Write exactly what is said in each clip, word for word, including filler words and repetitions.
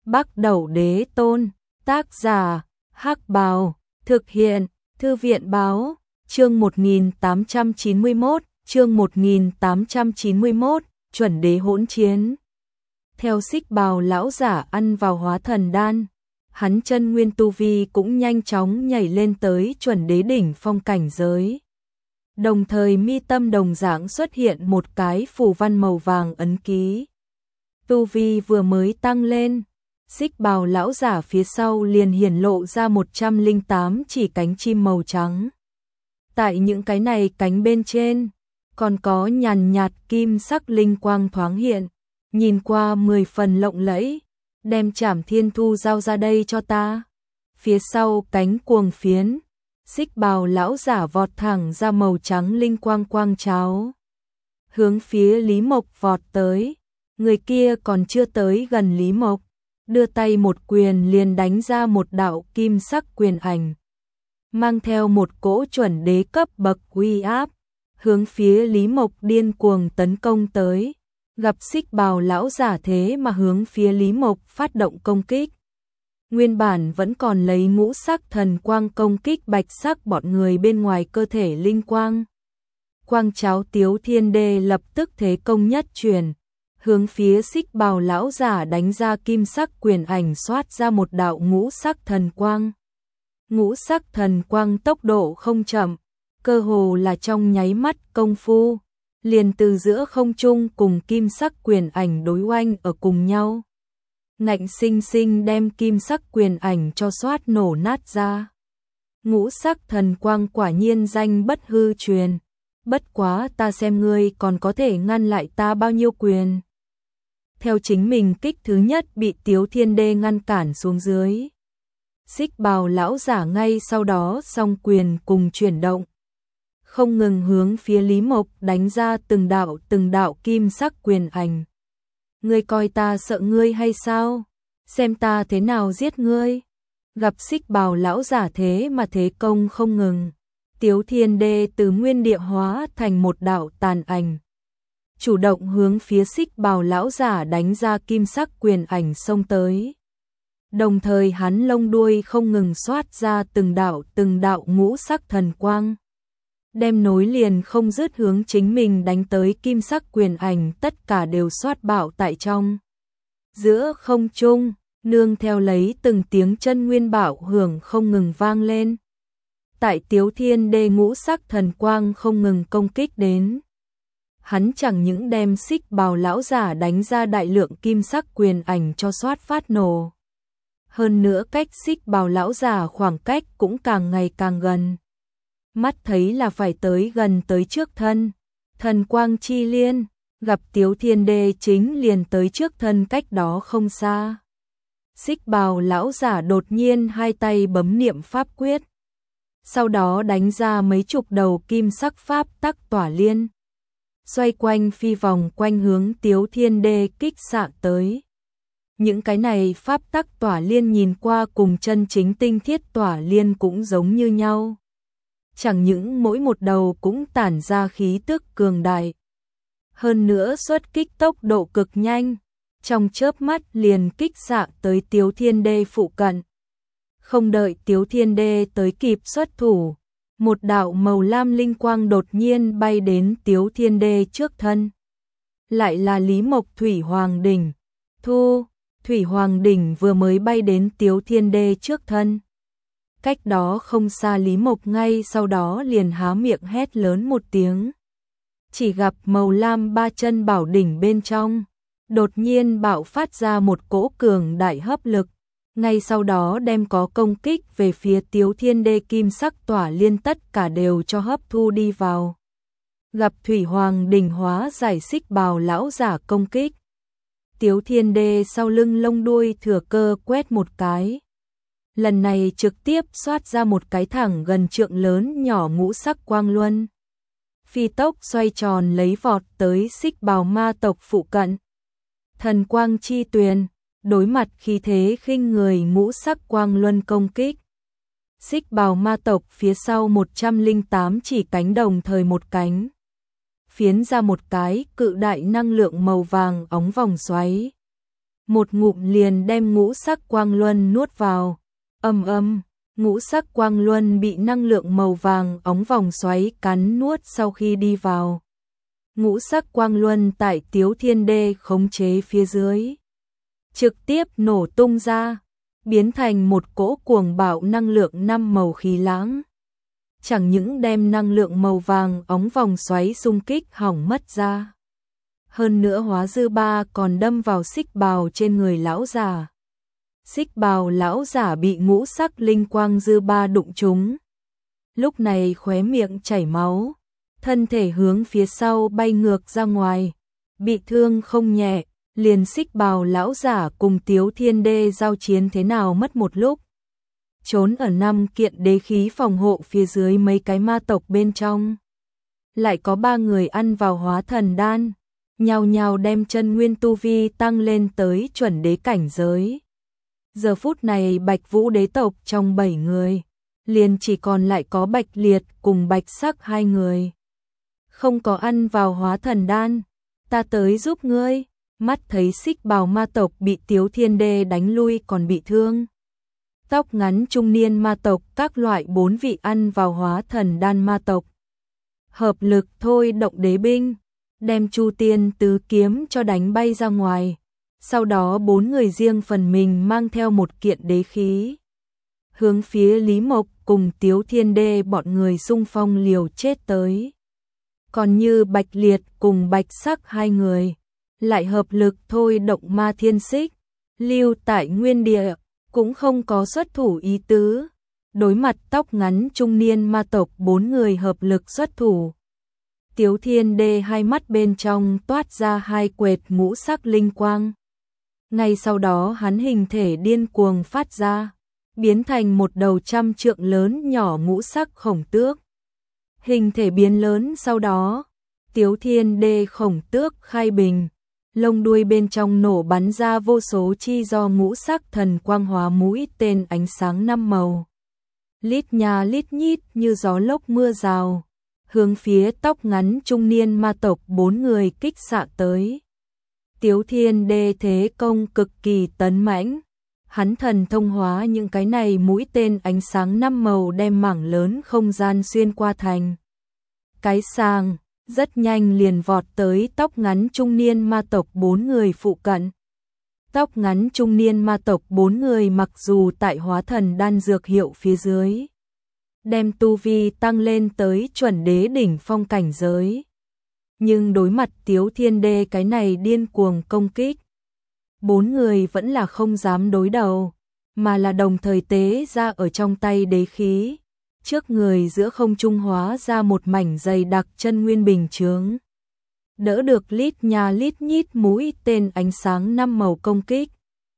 Bắc Đẩu Đế Tôn, tác giả, Hắc Bào, thực hiện, Thư viện Báo, chương một nghìn tám trăm chín mươi mốt, chương một nghìn tám trăm chín mươi mốt, chuẩn đế hỗn chiến. Theo Xích Bào lão giả ăn vào hóa thần đan, hắn chân nguyên tu vi cũng nhanh chóng nhảy lên tới chuẩn đế đỉnh phong cảnh giới. Đồng thời mi tâm đồng dạng xuất hiện một cái phù văn màu vàng ấn ký. Tu vi vừa mới tăng lên, Xích Bào lão giả phía sau liền hiển lộ ra một trăm lẻ tám chỉ cánh chim màu trắng. Tại những cái này cánh bên trên, còn có nhàn nhạt kim sắc linh quang thoáng hiện, nhìn qua mười phần lộng lẫy. Đem Trảm Thiên Thu giao ra đây cho ta. Phía sau cánh cuồng phiến, Xích Bào lão giả vọt thẳng ra màu trắng linh quang quang cháo, hướng phía Lý Mộc vọt tới. Người kia còn chưa tới gần Lý Mộc, đưa tay một quyền liền đánh ra một đạo kim sắc quyền ảnh, mang theo một cỗ chuẩn đế cấp bậc uy áp, hướng phía Lý Mộc điên cuồng tấn công tới. Gặp Xích Bào lão giả thế mà hướng phía Lý Mộc phát động công kích. Nguyên bản vẫn còn lấy ngũ sắc thần quang công kích bạch sắc bọn người bên ngoài cơ thể linh quang. Quang cháo Tiếu Thiên Đê lập tức thế công nhất truyền, hướng phía Xích Bào lão giả đánh ra kim sắc quyền ảnh, xoát ra một đạo ngũ sắc thần quang. Ngũ sắc thần quang tốc độ không chậm, cơ hồ là trong nháy mắt công phu, liền từ giữa không trung cùng kim sắc quyền ảnh đối oanh ở cùng nhau. Ngạnh sinh sinh đem kim sắc quyền ảnh cho xoát nổ nát ra. Ngũ sắc thần quang quả nhiên danh bất hư truyền. Bất quá ta xem ngươi còn có thể ngăn lại ta bao nhiêu quyền. Theo chính mình kích thứ nhất bị Tiếu Thiên Đê ngăn cản xuống dưới, Xích Bào lão giả ngay sau đó song quyền cùng chuyển động, không ngừng hướng phía Lý Mộc đánh ra từng đạo từng đạo kim sắc quyền ảnh. Ngươi coi ta sợ ngươi hay sao? Xem ta thế nào giết ngươi. Gặp Xích Bào lão giả thế mà thế công không ngừng, Tiếu Thiên Đê từ nguyên địa hóa thành một đạo tàn ảnh, chủ động hướng phía Xích Bào lão giả đánh ra kim sắc quyền ảnh xông tới. Đồng thời hắn lông đuôi không ngừng xoát ra từng đạo từng đạo ngũ sắc thần quang, đem nối liền không dứt hướng chính mình đánh tới kim sắc quyền ảnh tất cả đều xoát bạo tại trong. Giữa không trung, nương theo lấy từng tiếng chân nguyên bạo hưởng không ngừng vang lên. Tại Tiếu Thiên Đê ngũ sắc thần quang không ngừng công kích đến, hắn chẳng những đem Xích Bào lão giả đánh ra đại lượng kim sắc quyền ảnh cho xoát phát nổ. Hơn nữa cách Xích Bào lão giả khoảng cách cũng càng ngày càng gần. Mắt thấy là phải tới gần tới trước thân, thần quang chi liên, gặp Tiếu Thiên Đê chính liền tới trước thân cách đó không xa. Xích Bào lão giả đột nhiên hai tay bấm niệm pháp quyết, sau đó đánh ra mấy chục đầu kim sắc pháp tắc tỏa liên, xoay quanh phi vòng quanh hướng Tiếu Thiên Đê kích xạ tới. Những cái này pháp tắc tỏa liên nhìn qua cùng chân chính tinh thiết tỏa liên cũng giống như nhau. Chẳng những mỗi một đầu cũng tản ra khí tức cường đại, hơn nữa xuất kích tốc độ cực nhanh, trong chớp mắt liền kích xạ tới Tiếu Thiên Đê phụ cận. Không đợi Tiếu Thiên Đê tới kịp xuất thủ, một đạo màu lam linh quang đột nhiên bay đến Tiếu Thiên Đê trước thân. Lại là Lý Mộc Thủy Hoàng Đỉnh. Thu, Thủy Hoàng Đỉnh vừa mới bay đến Tiếu Thiên Đê trước thân. Cách đó không xa Lý Mộc ngay sau đó liền há miệng hét lớn một tiếng. Chỉ gặp màu lam ba chân bảo đỉnh bên trong, đột nhiên bạo phát ra một cỗ cường đại hấp lực, ngay sau đó đem có công kích về phía Tiếu Thiên Đê kim sắc tỏa liên tất cả đều cho hấp thu đi vào. Gặp Thủy Hoàng Đỉnh hóa giải Xích Bào lão giả công kích, Tiếu Thiên Đê sau lưng lông đuôi thừa cơ quét một cái. Lần này trực tiếp xoát ra một cái thẳng gần trượng lớn nhỏ ngũ sắc quang luân, phi tốc xoay tròn lấy vọt tới Xích Bào ma tộc phụ cận. Thần quang chi tuyền, đối mặt khí thế khinh người ngũ sắc quang luân công kích, Xích Bào ma tộc phía sau một trăm lẻ tám chỉ cánh đồng thời một cánh, phiến ra một cái cự đại năng lượng màu vàng óng vòng xoáy. một ngụm liền đem ngũ sắc quang luân nuốt vào. Ầm ầm, ngũ sắc quang luân bị năng lượng màu vàng óng vòng xoáy cắn nuốt sau khi đi vào. Ngũ sắc quang luân tại Tiếu Thiên Đê khống chế phía dưới, trực tiếp nổ tung ra, biến thành một cỗ cuồng bạo năng lượng năm màu khí lãng. Chẳng những đem năng lượng màu vàng óng vòng xoáy xung kích hỏng mất ra, hơn nữa hóa dư ba còn đâm vào xích bào trên người lão giả. Xích bào lão giả bị ngũ sắc linh quang dư ba đụng trúng. Lúc này khóe miệng chảy máu, thân thể hướng phía sau bay ngược ra ngoài, bị thương không nhẹ, liền xích bào lão giả cùng Tiếu Thiên Đê giao chiến thế nào mất một lúc. Trốn ở năm kiện đế khí phòng hộ phía dưới mấy cái ma tộc bên trong. Lại có ba người ăn vào hóa thần đan, nhào nhào đem chân nguyên tu vi tăng lên tới chuẩn đế cảnh giới. Giờ phút này Bạch Vũ đế tộc trong bảy người, liền chỉ còn lại có Bạch Liệt cùng Bạch Sắc hai người. Không có ăn vào hóa thần đan, ta tới giúp ngươi. Mắt thấy xích bào ma tộc bị Tiếu Thiên Đê đánh lui còn bị thương. Tóc ngắn trung niên ma tộc các loại bốn vị ăn vào hóa thần đan ma tộc. Hợp lực thôi động đế binh, đem Chu Tiên tứ kiếm cho đánh bay ra ngoài. Sau đó bốn người riêng phần mình mang theo một kiện đế khí, hướng phía Lý Mộc cùng Tiếu Thiên Đê bọn người xung phong liều chết tới. Còn như Bạch Liệt cùng Bạch Sắc hai người, lại hợp lực thôi động ma thiên xích, lưu tại nguyên địa, cũng không có xuất thủ ý tứ. Đối mặt tóc ngắn trung niên ma tộc bốn người hợp lực xuất thủ. Tiếu Thiên Đê hai mắt bên trong toát ra hai quệt ngũ sắc linh quang. Ngay sau đó hắn hình thể điên cuồng phát ra, biến thành một đầu trăm trượng lớn nhỏ ngũ sắc khổng tước. Hình thể biến lớn sau đó, Tiếu Thiên Đê khổng tước khai bình, lông đuôi bên trong nổ bắn ra vô số chi do ngũ sắc thần quang hóa mũi tên ánh sáng năm màu. Lít nha lít nhít như gió lốc mưa rào, hướng phía tóc ngắn trung niên ma tộc bốn người kích xạ tới. Tiếu Thiên Đê thế công cực kỳ tấn mãnh, hắn thần thông hóa những cái này mũi tên ánh sáng năm màu đem mảng lớn không gian xuyên qua thành cái sàng, rất nhanh liền vọt tới tóc ngắn trung niên ma tộc bốn người phụ cận. Tóc ngắn trung niên ma tộc bốn người mặc dù tại hóa thần đan dược hiệu phía dưới, đem tu vi tăng lên tới chuẩn đế đỉnh phong cảnh giới. Nhưng đối mặt Tiếu Thiên Đê cái này điên cuồng công kích, bốn người vẫn là không dám đối đầu, mà là đồng thời tế ra ở trong tay đế khí, trước người giữa không trung hóa ra một mảnh dày đặc chân nguyên bình chướng, đỡ được lít nha lít nhít mũi tên ánh sáng năm màu công kích.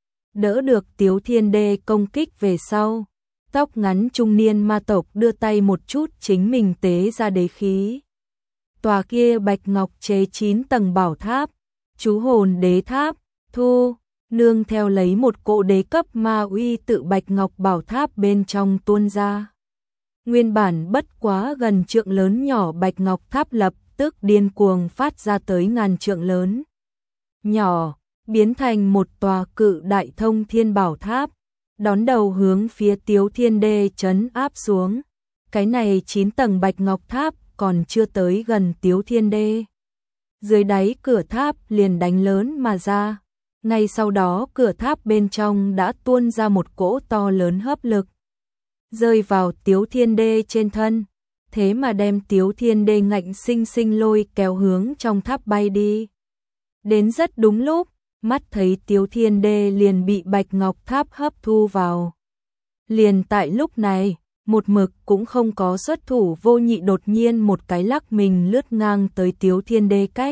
Đỡ được Tiếu Thiên Đê công kích về sau, tóc ngắn trung niên ma tộc đưa tay một chút chính mình tế ra đế khí. Tòa kia bạch ngọc chế chín tầng bảo tháp, chú hồn đế tháp, thu, nương theo lấy một cỗ đế cấp ma uy tự bạch ngọc bảo tháp bên trong tuôn ra. Nguyên bản bất quá gần trượng lớn nhỏ bạch ngọc tháp lập tức điên cuồng phát ra tới ngàn trượng lớn nhỏ, biến thành một tòa cự đại thông thiên bảo tháp, đón đầu hướng phía Tiếu Thiên Đê trấn áp xuống. Cái này chín tầng bạch ngọc tháp còn chưa tới gần Tiếu Thiên Đê, dưới đáy cửa tháp liền đánh lớn mà ra. Ngay sau đó cửa tháp bên trong đã tuôn ra một cỗ to lớn hấp lực, rơi vào Tiếu Thiên Đê trên thân, thế mà đem Tiếu Thiên Đê ngạnh sinh sinh lôi kéo hướng trong tháp bay đi. Đến rất đúng lúc, mắt thấy Tiếu Thiên Đê liền bị bạch ngọc tháp hấp thu vào. Liền tại lúc này, một mực cũng không có xuất thủ Vô Nhị đột nhiên một cái lắc mình lướt ngang tới Tiếu Thiên Đê cách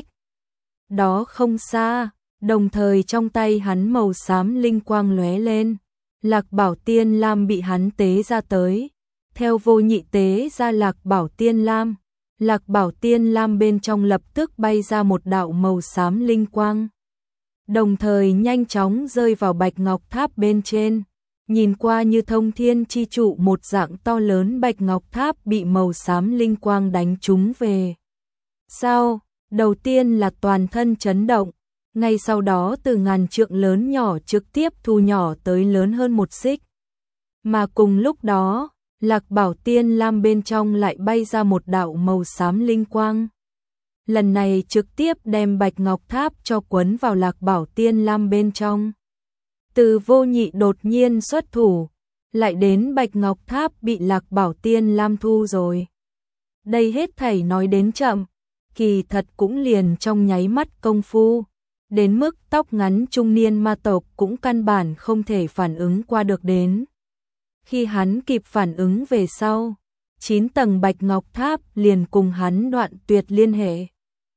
đó không xa, đồng thời trong tay hắn màu xám linh quang lóe lên, Lạc Bảo Tiên Lam bị hắn tế ra tới. Theo Vô Nhị tế ra Lạc Bảo Tiên Lam, Lạc Bảo Tiên Lam bên trong lập tức bay ra một đạo màu xám linh quang, đồng thời nhanh chóng rơi vào bạch ngọc tháp bên trên. Nhìn qua như thông thiên chi trụ một dạng to lớn bạch ngọc tháp bị màu xám linh quang đánh trúng về. Sau, đầu tiên là toàn thân chấn động, Ngay sau đó từ ngàn trượng lớn nhỏ trực tiếp thu nhỏ tới lớn hơn một xích. Mà cùng lúc đó, Lạc Bảo Tiên Lam bên trong lại bay ra một đạo màu xám linh quang. Lần này trực tiếp đem Bạch Ngọc Tháp cho quấn vào Lạc Bảo Tiên Lam bên trong. Từ Vô Nhị đột nhiên xuất thủ, lại đến Bạch Ngọc Tháp bị Lạc Bảo Tiên Lam thu rồi. Đây hết thảy nói đến chậm, kỳ thật cũng liền trong nháy mắt công phu, đến mức tóc ngắn trung niên ma tộc cũng căn bản không thể phản ứng qua được đến. Khi hắn kịp phản ứng về sau, chín tầng Bạch Ngọc Tháp liền cùng hắn đoạn tuyệt liên hệ.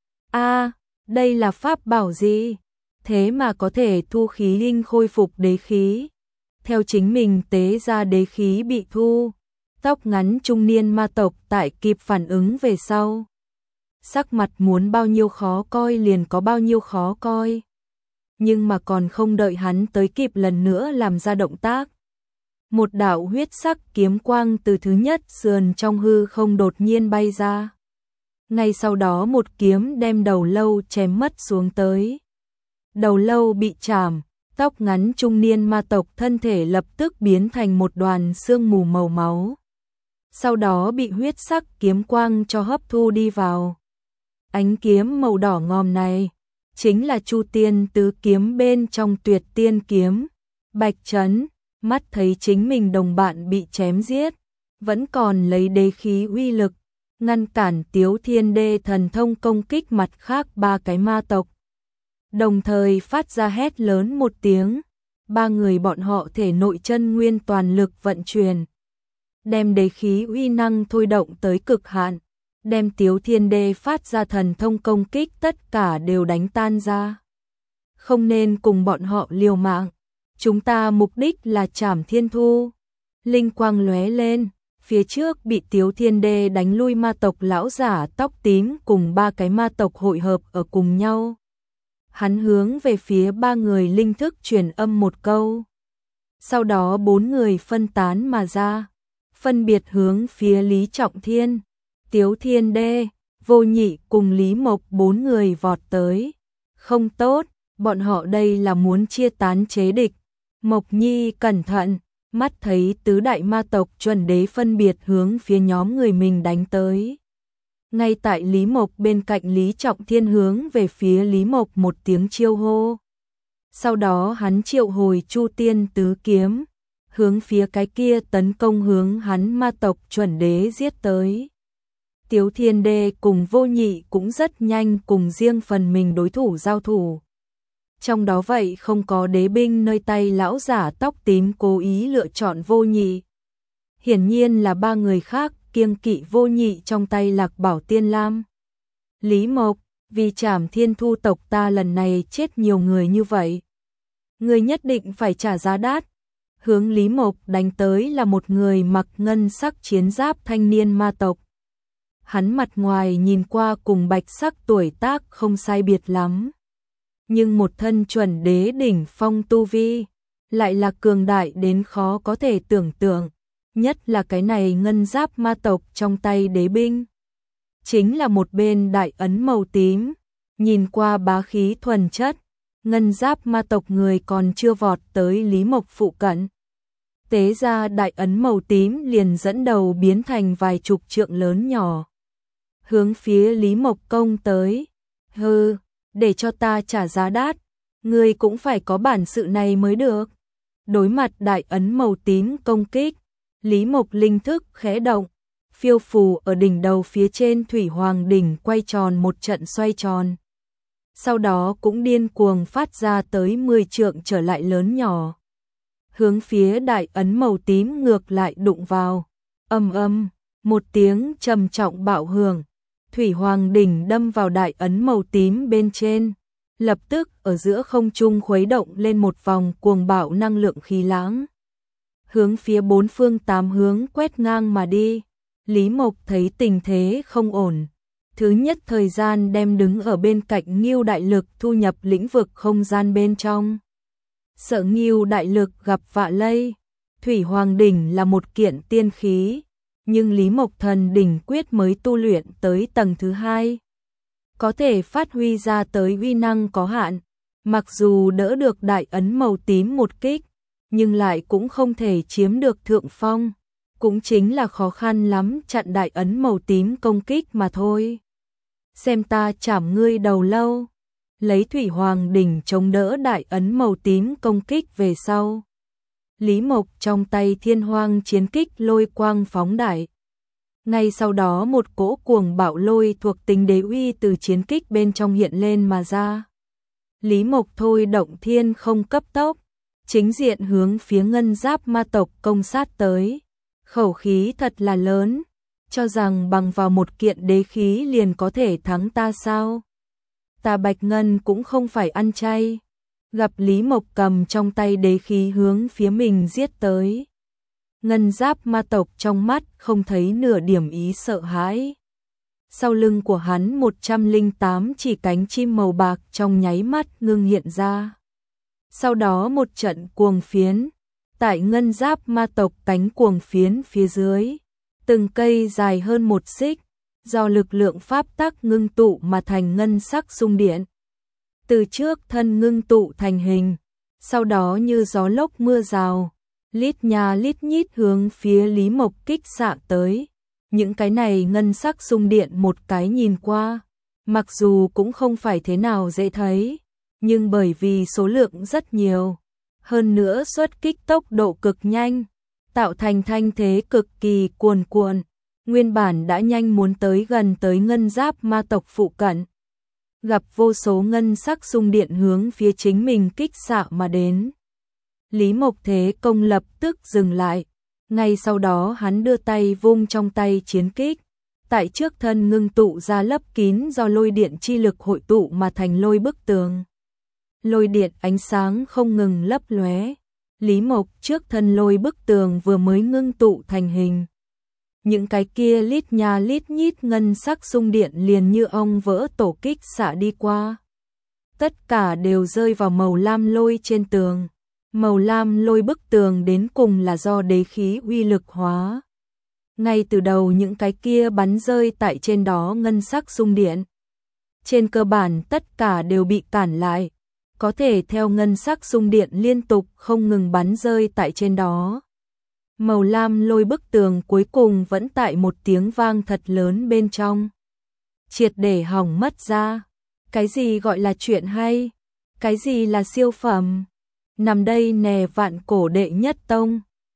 A, đây là pháp bảo gì? Thế mà có thể thu khí linh khôi phục đế khí. Theo chính mình tế ra đế khí bị thu, tóc ngắn trung niên ma tộc tại kịp phản ứng về sau. Sắc mặt muốn bao nhiêu khó coi liền có bao nhiêu khó coi. Nhưng mà còn không đợi hắn tới kịp lần nữa làm ra động tác. Một đạo huyết sắc kiếm quang từ thứ nhất sườn trong hư không đột nhiên bay ra. Ngay sau đó một kiếm đem đầu lâu chém mất xuống tới. Đầu lâu bị chảm, tóc ngắn trung niên ma tộc thân thể lập tức biến thành một đoàn sương mù màu máu. Sau đó bị huyết sắc kiếm quang cho hấp thu đi vào. Ánh kiếm màu đỏ ngòm này chính là Chu Tiên tứ kiếm bên trong Tuyệt Tiên kiếm. Bạch Trấn mắt thấy chính mình đồng bạn bị chém giết, vẫn còn lấy đế khí uy lực ngăn cản Tiếu Thiên Đê thần thông công kích mặt khác ba cái ma tộc. Đồng thời phát ra hét lớn một tiếng, ba người bọn họ thể nội chân nguyên toàn lực vận chuyển, đem đế khí uy năng thôi động tới cực hạn, đem Tiếu Thiên Đê phát ra thần thông công kích tất cả đều đánh tan ra. Không nên cùng bọn họ liều mạng, chúng ta mục đích là trảm Thiên Thu. Linh quang lóe lên, phía trước bị Tiếu Thiên Đê đánh lui ma tộc lão giả tóc tím cùng ba cái ma tộc hội hợp ở cùng nhau. Hắn hướng về phía ba người linh thức truyền âm một câu. Sau đó bốn người phân tán mà ra, phân biệt hướng phía Lý Trọng Thiên, Tiếu Thiên Đê, Vô Nhị cùng Lý Mộc bốn người vọt tới. Không tốt, bọn họ đây là muốn chia tán chế địch. Mộc Nhi cẩn thận, mắt thấy tứ đại ma tộc chuẩn đế phân biệt hướng phía nhóm người mình đánh tới. Ngay tại Lý Mộc bên cạnh Lý Trọng Thiên hướng về phía Lý Mộc một tiếng chiêu hô. Sau đó hắn triệu hồi Chu Tiên tứ kiếm, hướng phía cái kia tấn công hướng hắn ma tộc chuẩn đế giết tới. Tiếu Thiên Đê cùng Vô Nhị cũng rất nhanh cùng riêng phần mình đối thủ giao thủ. Trong đó vậy không có đế binh nơi tay lão giả tóc tím cố ý lựa chọn Vô Nhị. Hiển nhiên là ba người khác kiêng kỵ Vô Nhị trong tay Lạc Bảo Tiên Lam. Lý Mộc, vì trảm Thiên Thu tộc ta lần này chết nhiều người như vậy, người nhất định phải trả giá đắt. Hướng Lý Mộc đánh tới là một người mặc ngân sắc chiến giáp thanh niên ma tộc. Hắn mặt ngoài nhìn qua cùng bạch sắc tuổi tác không sai biệt lắm, nhưng một thân chuẩn đế đỉnh phong tu vi, lại là cường đại đến khó có thể tưởng tượng. Nhất là cái này ngân giáp ma tộc trong tay đế binh, chính là một bên đại ấn màu tím, nhìn qua bá khí thuần chất. Ngân giáp ma tộc người còn chưa vọt tới Lý Mộc phụ cận, tế ra đại ấn màu tím liền dẫn đầu biến thành vài chục trượng lớn nhỏ, hướng phía Lý Mộc công tới. Hừ, để cho ta trả giá đắt, ngươi cũng phải có bản sự này mới được. Đối mặt đại ấn màu tím công kích, Lý Mộc linh thức khẽ động, phiêu phù ở đỉnh đầu phía trên Thủy Hoàng đỉnh quay tròn một trận xoay tròn. Sau đó cũng điên cuồng phát ra tới mười trượng trở lại lớn nhỏ, hướng phía đại ấn màu tím ngược lại đụng vào. Ầm ầm, một tiếng trầm trọng bạo hưởng, Thủy Hoàng đỉnh đâm vào đại ấn màu tím bên trên, lập tức ở giữa không trung khuấy động lên một vòng cuồng bạo năng lượng khí lãng, hướng phía bốn phương tám hướng quét ngang mà đi. Lý Mộc thấy tình thế không ổn, thứ nhất thời gian đem đứng ở bên cạnh Ngưu Đại Lực thu nhập lĩnh vực không gian bên trong. Sợ Ngưu Đại Lực gặp vạ lây. Thủy Hoàng đỉnh là một kiện tiên khí, nhưng Lý Mộc Thần đỉnh quyết mới tu luyện tới tầng thứ hai, có thể phát huy ra tới uy năng có hạn, Mặc dù đỡ được đại ấn màu tím một kích, nhưng lại cũng không thể chiếm được thượng phong, cũng chính là khó khăn lắm chặn đại ấn màu tím công kích mà thôi. Xem ta chảm ngươi đầu lâu. Lấy thủy hoàng đỉnh chống đỡ đại ấn màu tím công kích về sau. Lý Mộc trong tay thiên hoang chiến kích lôi quang phóng đại. Ngay sau đó một cỗ cuồng bạo lôi thuộc tính đế uy từ chiến kích bên trong hiện lên mà ra. Lý Mộc thôi động thiên không cấp tốc, chính diện hướng phía ngân giáp ma tộc công sát tới. Khẩu khí thật là lớn, cho rằng bằng vào một kiện đế khí liền có thể thắng ta sao? Ta Bạch Ngân cũng không phải ăn chay. Gặp Lý Mộc cầm trong tay đế khí hướng phía mình giết tới. Ngân giáp ma tộc trong mắt không thấy nửa điểm ý sợ hãi. Sau lưng của hắn một trăm lẻ tám chỉ cánh chim màu bạc trong nháy mắt ngưng hiện ra. Sau đó một trận cuồng phiến, tại ngân giáp ma tộc cánh cuồng phiến phía dưới, từng cây dài hơn một xích, do lực lượng pháp tắc ngưng tụ mà thành ngân sắc xung điện. Từ trước thân ngưng tụ thành hình, sau đó như gió lốc mưa rào, lít nhà lít nhít hướng phía Lý Mộc kích xạ tới. Những cái này ngân sắc xung điện một cái nhìn qua, mặc dù cũng không phải thế nào dễ thấy, nhưng bởi vì số lượng rất nhiều, hơn nữa xuất kích tốc độ cực nhanh, tạo thành thanh thế cực kỳ cuồn cuộn, nguyên bản đã nhanh muốn tới gần tới ngân giáp ma tộc phụ cận. Gặp vô số ngân sắc xung điện hướng phía chính mình kích xạ mà đến. Lý Mộc thế công lập tức dừng lại, ngay sau đó hắn đưa tay vung trong tay chiến kích, tại trước thân ngưng tụ ra lấp kín do lôi điện chi lực hội tụ mà thành lôi bức tường. Lôi điện ánh sáng không ngừng lấp lóe. Lý Mộc trước thân lôi bức tường vừa mới ngưng tụ thành hình. Những cái kia lít nhà lít nhít ngân sắc xung điện liền như ong vỡ tổ kích xạ đi qua. Tất cả đều rơi vào màu lam lôi trên tường. Màu lam lôi bức tường đến cùng là do đế khí uy lực hóa. Ngay từ đầu những cái kia bắn rơi tại trên đó ngân sắc xung điện. Trên cơ bản tất cả đều bị cản lại. Có thể theo ngân sắc xung điện liên tục không ngừng bắn rơi tại trên đó. Màu lam lôi bức tường cuối cùng vẫn tại một tiếng vang thật lớn bên trong. Triệt để hỏng mất ra. Cái gì gọi là chuyện hay? Cái gì là siêu phẩm? Nằm đây nè vạn cổ đệ nhất tông.